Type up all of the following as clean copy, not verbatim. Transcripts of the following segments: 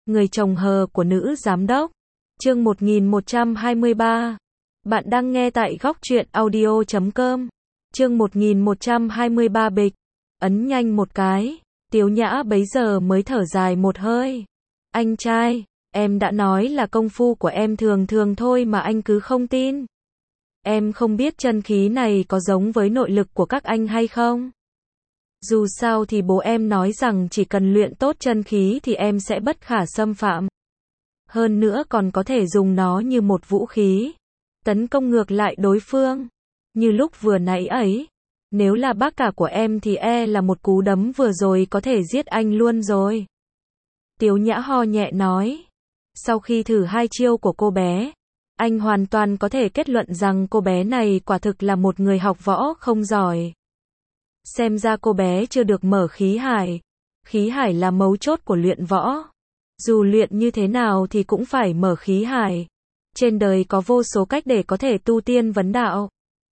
Người chồng hờ của nữ giám đốc. Chương 1123. Bạn đang nghe tại góc truyện audio.com. Chương 1123 bịch. Ấn nhanh một cái. Tiếu Nhã bấy giờ mới thở dài một hơi. Anh trai, em đã nói là công phu của em thường thường thôi mà anh cứ không tin. Em không biết chân khí này có giống với nội lực của các anh hay không? Dù sao thì bố em nói rằng chỉ cần luyện tốt chân khí thì em sẽ bất khả xâm phạm. Hơn nữa còn có thể dùng nó như một vũ khí, tấn công ngược lại đối phương. Như lúc vừa nãy ấy, nếu là bác cả của em thì là một cú đấm vừa rồi có thể giết anh luôn rồi. Tiếu Nhã ho nhẹ nói. Sau khi thử hai chiêu của cô bé, anh hoàn toàn có thể kết luận rằng cô bé này quả thực là một người học võ không giỏi. Xem ra cô bé chưa được mở khí hải. Khí hải là mấu chốt của luyện võ. Dù luyện như thế nào thì cũng phải mở khí hải. Trên đời có vô số cách để có thể tu tiên vấn đạo.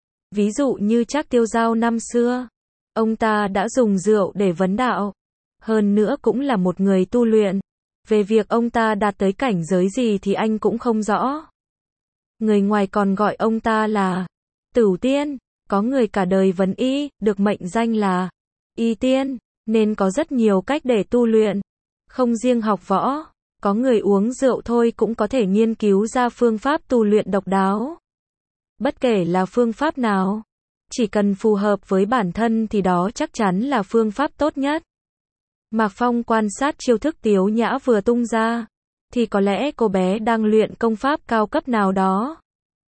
Ví dụ như Trác Tiêu Giao năm xưa, ông ta đã dùng rượu để vấn đạo. Hơn nữa cũng là một người tu luyện. Về việc ông ta đạt tới cảnh giới gì thì anh cũng không rõ. Người ngoài còn gọi ông ta là Tửu Tiên. Có người cả đời vấn y, được mệnh danh là Y Tiên, nên có rất nhiều cách để tu luyện. Không riêng học võ, có người uống rượu thôi cũng có thể nghiên cứu ra phương pháp tu luyện độc đáo. Bất kể là phương pháp nào, chỉ cần phù hợp với bản thân thì đó chắc chắn là phương pháp tốt nhất. Mạc Phong quan sát chiêu thức Tiếu Nhã vừa tung ra, thì có lẽ cô bé đang luyện công pháp cao cấp nào đó.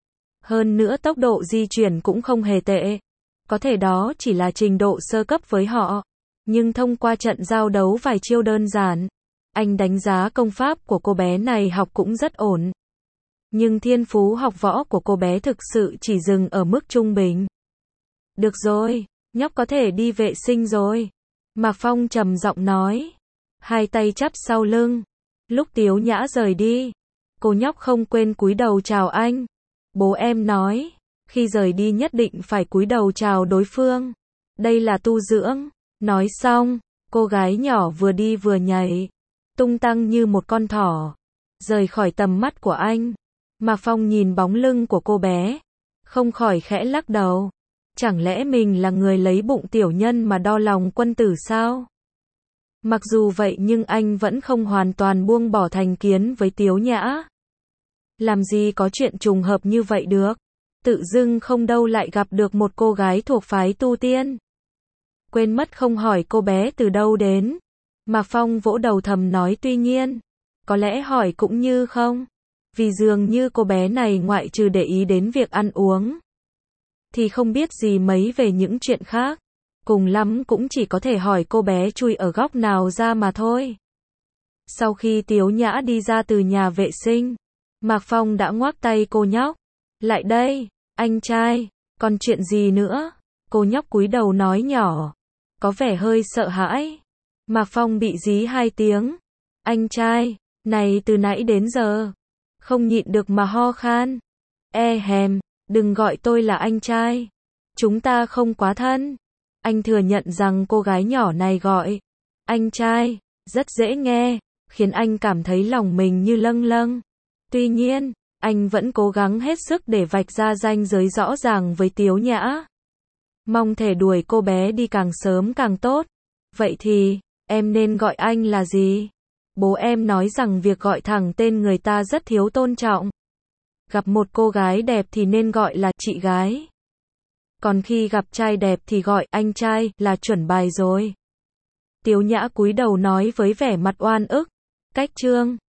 Hơn nữa tốc độ di chuyển cũng không hề tệ. Có thể đó chỉ là trình độ sơ cấp với họ. Nhưng thông qua trận giao đấu vài chiêu đơn giản, anh đánh giá công pháp của cô bé này học cũng rất ổn. Nhưng thiên phú học võ của cô bé thực sự chỉ dừng ở mức trung bình. Được rồi, nhóc có thể đi vệ sinh rồi. Mạc Phong trầm giọng nói. Hai tay chắp sau lưng. Lúc Tiếu Nhã rời đi, cô nhóc không quên cúi đầu chào anh. Bố em nói, khi rời đi nhất định phải cúi đầu chào đối phương. Đây là tu dưỡng. Nói xong, cô gái nhỏ vừa đi vừa nhảy, tung tăng như một con thỏ, rời khỏi tầm mắt của anh. Mạc Phong nhìn bóng lưng của cô bé, không khỏi khẽ lắc đầu. Chẳng lẽ mình là người lấy bụng tiểu nhân mà đo lòng quân tử sao? Mặc dù vậy nhưng anh vẫn không hoàn toàn buông bỏ thành kiến với Tiếu Nhã. Làm gì có chuyện trùng hợp như vậy được. Tự dưng không đâu lại gặp được một cô gái thuộc phái tu tiên. Quên mất không hỏi cô bé từ đâu đến. Mạc Phong vỗ đầu thầm nói tuy nhiên, có lẽ hỏi cũng như không. Vì dường như cô bé này ngoại trừ để ý đến việc ăn uống, thì không biết gì mấy về những chuyện khác. Cùng lắm cũng chỉ có thể hỏi cô bé chui ở góc nào ra mà thôi. Sau khi Tiếu Nhã đi ra từ nhà vệ sinh, Mạc Phong đã ngoắc tay cô nhóc. Lại đây, anh trai, còn chuyện gì nữa? Cô nhóc cúi đầu nói nhỏ, có vẻ hơi sợ hãi. Mạc Phong bị dí hai tiếng. Anh trai, này từ nãy đến giờ, không nhịn được mà ho khan. Đừng gọi tôi là anh trai. Chúng ta không quá thân. Anh thừa nhận rằng cô gái nhỏ này gọi anh trai rất dễ nghe, khiến anh cảm thấy lòng mình như lâng lâng. Tuy nhiên, anh vẫn cố gắng hết sức để vạch ra ranh giới rõ ràng với Tiếu Nhã. Mong thể đuổi cô bé đi càng sớm càng tốt. Vậy thì, em nên gọi anh là gì? Bố em nói rằng việc gọi thẳng tên người ta rất thiếu tôn trọng. Gặp một cô gái đẹp thì nên gọi là chị gái. Còn khi gặp trai đẹp thì gọi anh trai là chuẩn bài rồi. Tiếu Nhã cúi đầu nói với vẻ mặt oan ức. Cách chương